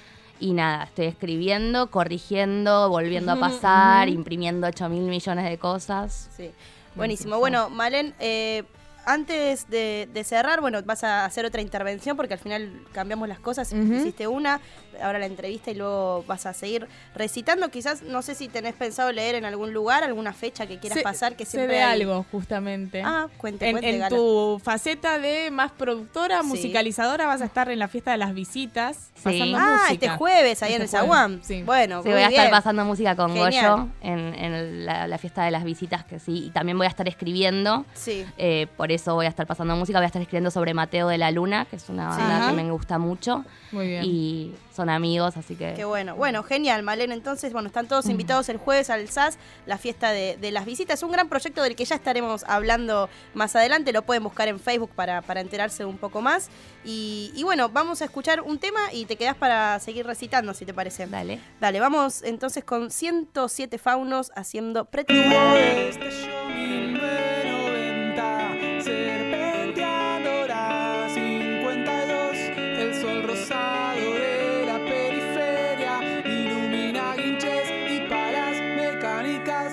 Y nada, estoy escribiendo, corrigiendo, volviendo a pasar, uh-huh. imprimiendo ocho mil millones de cosas. Sí, buenísimo. Bueno, Malen, eh, antes de, de cerrar, bueno, vas a hacer otra intervención porque al final cambiamos las cosas. Uh-huh. Hiciste una, ahora la entrevista y luego vas a seguir recitando. Quizás, no sé si tenés pensado leer en algún lugar, alguna fecha que quieras se, pasar. Que sé siempre de hay... algo, justamente. Ah, cuente, en, cuente, En Gala. tu faceta de más productora, sí. musicalizadora, vas a estar en la fiesta de las visitas, sí. pasando ah, música. este jueves, ahí este en el Zaguán. Sí. Bueno, sí, voy a bien. estar pasando música con Genial. Goyo en, en la, la fiesta de las visitas, que sí. Y también voy a estar escribiendo sí. eh, por por eso voy a estar pasando música. Voy a estar escribiendo sobre Mateo de la Luna, que es una banda Ajá. que me gusta mucho. Muy bien. Y son amigos, así que... Qué bueno. Bueno, genial, Malena. Entonces, bueno, están todos invitados el jueves al S A S, la fiesta de, de las visitas. Es un gran proyecto del que ya estaremos hablando más adelante. Lo pueden buscar en Facebook para, para enterarse un poco más. Y, y bueno, vamos a escuchar un tema y te quedás para seguir recitando, si te parece. Dale. Dale, vamos entonces con ciento siete faunos haciendo Pretendor. Este show mil novecientos noventa, serpenteando la cincuenta y dos, el sol rosado de la periferia ilumina guinches y palas mecánicas.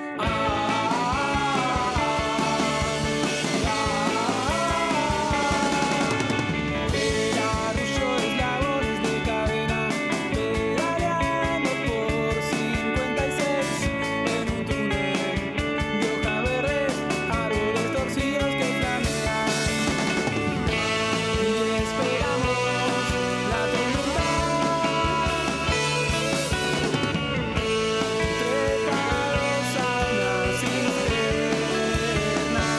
El arrullo de eslabones de cadena, pedaleando por cincuenta y seis en un túnel de hoja verde, árboles torcidos que flamean. Y esperamos la tormenta, trepados a una cisterna.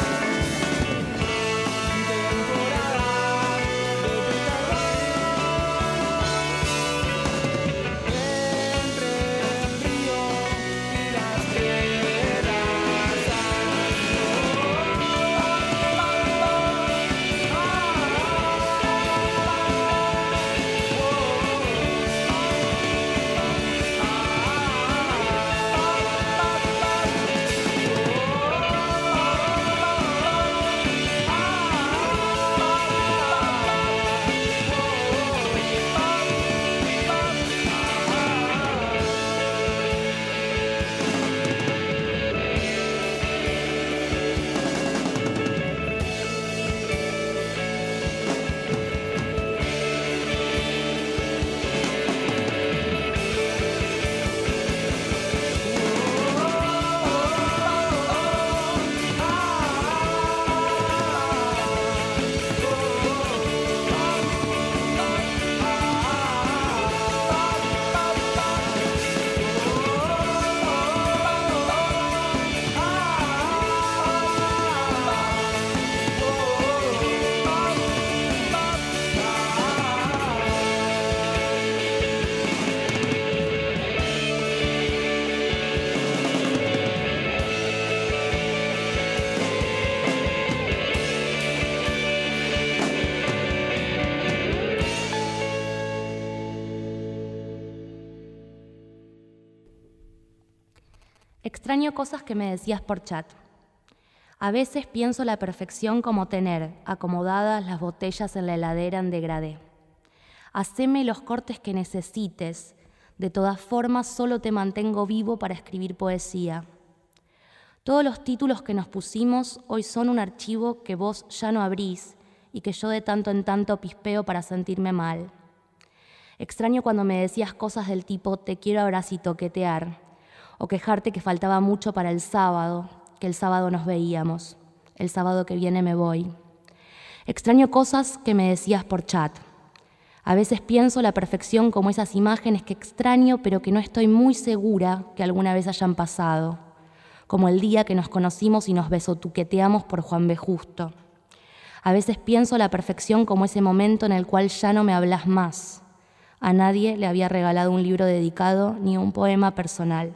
Temporada de picardía entre el río y las tierras. Extraño cosas que me decías por chat. A veces pienso la perfección como tener acomodadas las botellas en la heladera en degradé. Haceme los cortes que necesites. De todas formas, solo te mantengo vivo para escribir poesía. Todos los títulos que nos pusimos hoy son un archivo que vos ya no abrís y que yo de tanto en tanto pispeo para sentirme mal. Extraño cuando me decías cosas del tipo te quiero abrazar y toquetear, o quejarte que faltaba mucho para el sábado, que el sábado nos veíamos, el sábado que viene me voy. Extraño cosas que me decías por chat. A veces pienso la perfección como esas imágenes que extraño pero que no estoy muy segura que alguna vez hayan pasado, como el día que nos conocimos y nos besotuqueteamos por Juan B. Justo. A veces pienso la perfección como ese momento en el cual ya no me hablas más. A nadie le había regalado un libro dedicado ni un poema personal.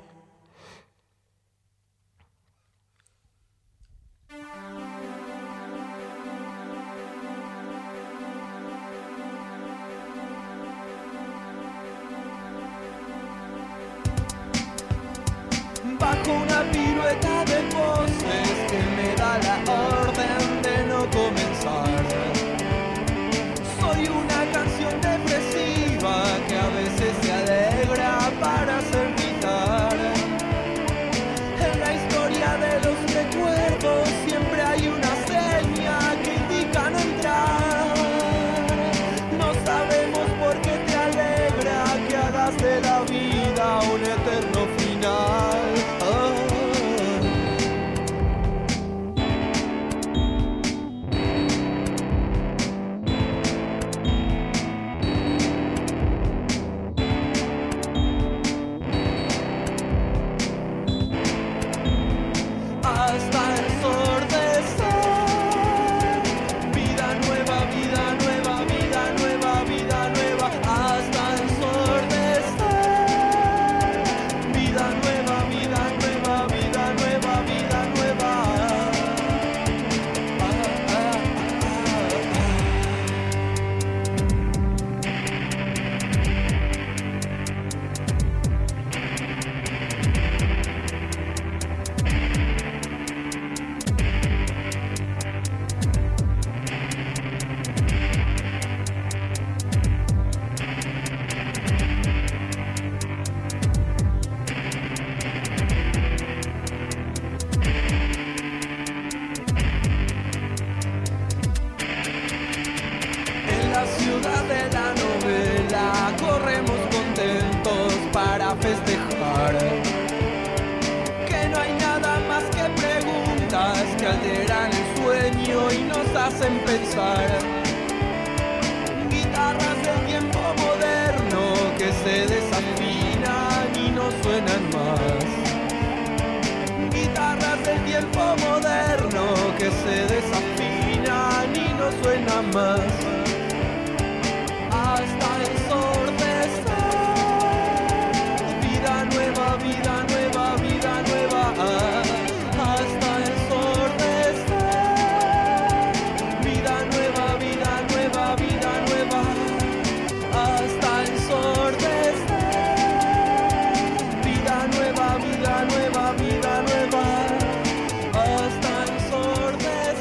Bajo una pirueta de voces que me da la orden de no comenzar. Soy una canción depresiva que a veces se alegra para hacer gritar. En la historia de los recuerdos siempre hay una seña que indica no entrar. No sabemos por qué te alegra que hagas de la vida un eterno final. Hasta ensordecer a festejar. Que no hay nada más que preguntas que alteran el sueño y nos hacen pensar. Guitarras del tiempo moderno que se desafinan y no suenan más. Guitarras del tiempo moderno que se desafinan y no suenan más. Hasta ensordecer. Vida nueva, vida nueva, vida nueva. Hasta ensordecer. Vida nueva, vida nueva, vida nueva. Hasta ensordecer. Vida nueva, vida nueva, vida nueva. Hasta ensordecer.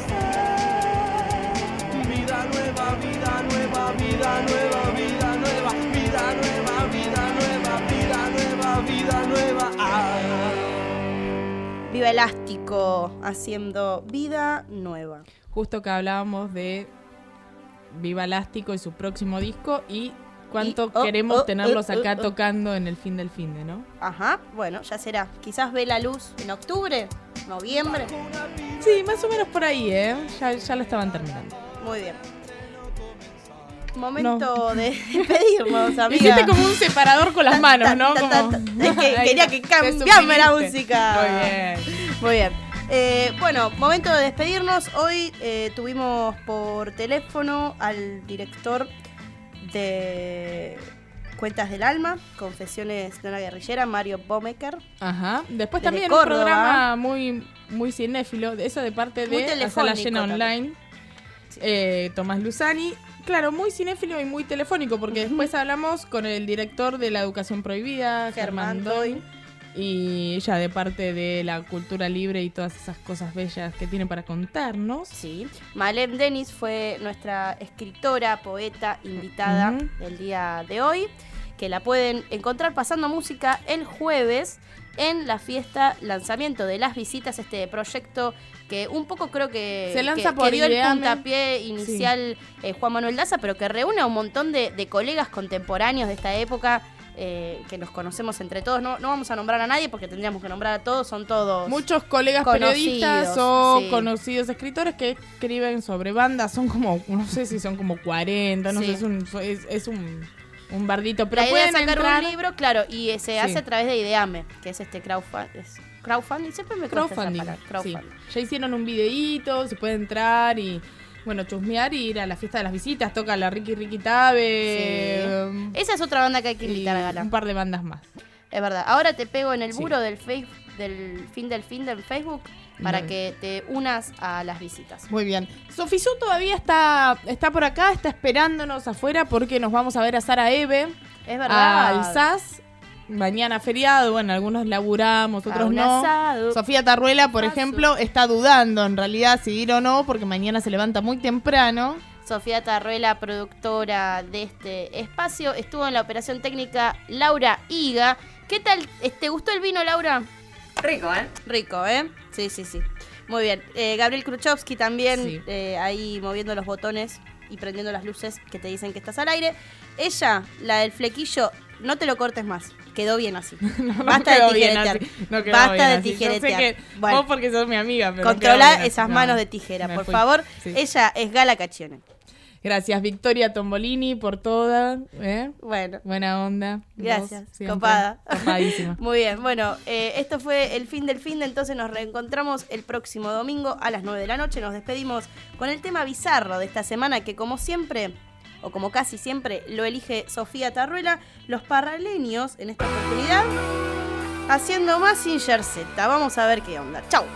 Vida nueva, vida nueva, vida nueva, vida nueva, vida nueva, vida nueva, vida nueva, vida nueva. Ah. Viva Elástico haciendo vida nueva. Justo que hablábamos de Viva Elástico y su próximo disco y cuánto Y, oh, queremos oh, tenerlos oh, acá oh, oh. tocando en el fin del fin de, ¿no? Ajá, bueno, ya será. Quizás ve la luz en octubre, noviembre. Sí, más o menos por ahí, ¿eh? Ya, ya lo estaban terminando. Muy bien. Momento de despedirnos, amiga. Hiciste como un separador con las manos, ¿no? Ta, ta, Como... ta, ta. Es que Ahí quería está. que Te cambiame la suprimiste. música. Muy bien. Muy bien. Eh, bueno, momento de despedirnos. Hoy eh, tuvimos por teléfono al director de Cuentas del Alma, Confesiones de una guerrillera, Mario Bomecker. Ajá. Después Desde también Córdoba. un programa muy, muy cinéfilo, eso de parte Muy de La Sala telefónico Llena también. Online, eh, Tomás Luzani. Claro, muy cinéfilo y muy telefónico, porque después hablamos con el director de La Educación Prohibida, Germán Germán Doy, y ella de parte de la cultura libre y todas esas cosas bellas que tiene para contarnos. Sí. Malem Denis fue nuestra escritora, poeta, invitada Ujú. del día de hoy, que la pueden encontrar pasando música el jueves en la fiesta lanzamiento de Las Visitas, este proyecto que un poco creo que, Se lanza que, por que dio el Ideame. puntapié inicial eh, Juan Manuel Daza, pero que reúne a un montón de, de colegas contemporáneos de esta época, eh, que nos conocemos entre todos. No, no vamos a nombrar a nadie porque tendríamos que nombrar a todos, son todos Muchos colegas conocidos, periodistas o sí. conocidos escritores que escriben sobre bandas, son como, no sé si son como cuarenta, no Sí. sé, es un, es, es un, un bardito, pero la idea es pueden sacar entrar... un libro, claro, y eh, se Sí. hace a través de Ideame, que es este crowdfunding. Crowdfunding, siempre me cuesta esa Crowdfunding, palabra, sí. crowdfunding. Ya hicieron un videíto, se puede entrar y, bueno, chusmear y ir a la fiesta de las visitas. Toca la Ricky Ricky Tabe. um, Esa es otra banda que hay que invitar y a Gala. un par de bandas más. Es verdad. Ahora te pego en el Sí. muro del, face, del fin del fin del Facebook para Bien. que te unas a las visitas. Muy bien. Sofisú todavía está, está por acá, está esperándonos afuera porque nos vamos a ver a Sara Eve. Es verdad. Al S A S. Mañana feriado, bueno, algunos laburamos, A otros un no. asado. Sofía Tarruela, por Asazo. ejemplo, está dudando en realidad si ir o no, porque mañana se levanta muy temprano. Sofía Tarruela, productora de este espacio, estuvo en la operación técnica Laura Higa. ¿Qué tal? ¿Te gustó el vino, Laura? Rico, ¿eh? Rico, ¿eh? Sí, sí, sí. Muy bien. Eh, Gabriel Kruchowski también Sí. eh, ahí moviendo los botones y prendiendo las luces que te dicen que estás al aire. Ella, la del flequillo, no te lo cortes más. Quedó bien así. No Basta de quedó bien tijeretear. así, no quedó Basta bien de así. Yo sé tijeretear. que Bueno, vos porque sos mi amiga, pero no quedó controla bien así. esas No, manos de tijera, me por fui. favor. Sí. Ella es Gala Caccione. Gracias, Victoria Tombolini, por toda. ¿eh? Bueno. Buena onda. Gracias, Vos siempre copada. Copadísima. Muy bien, bueno, eh, esto fue el fin del fin de, entonces nos reencontramos el próximo domingo a las nueve de la noche. Nos despedimos con el tema bizarro de esta semana que como siempre, o como casi siempre, lo elige Sofía Tarruela, los parraleños en esta oportunidad, haciendo Mazinger Z. Vamos a ver qué onda. Chau.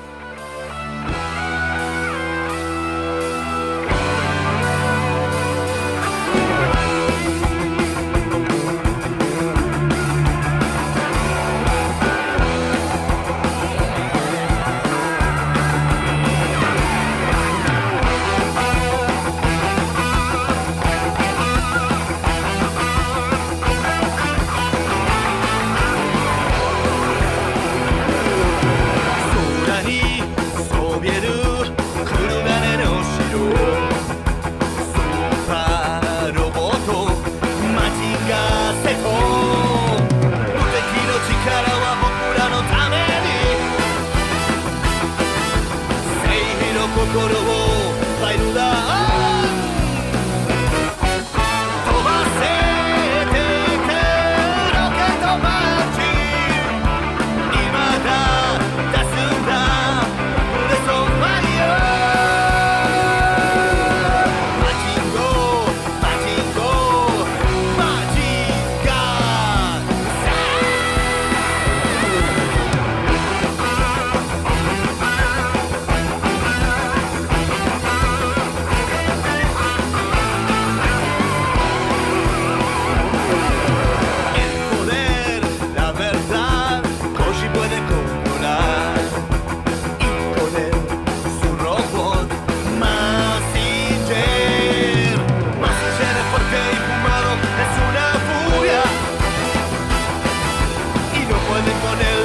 Juraría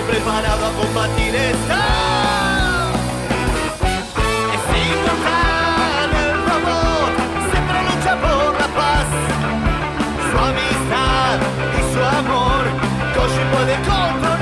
preparado a combatir está. Es inmortal el robot, siempre lucha por la paz. Su amistad y su amor, Koji puede controlar.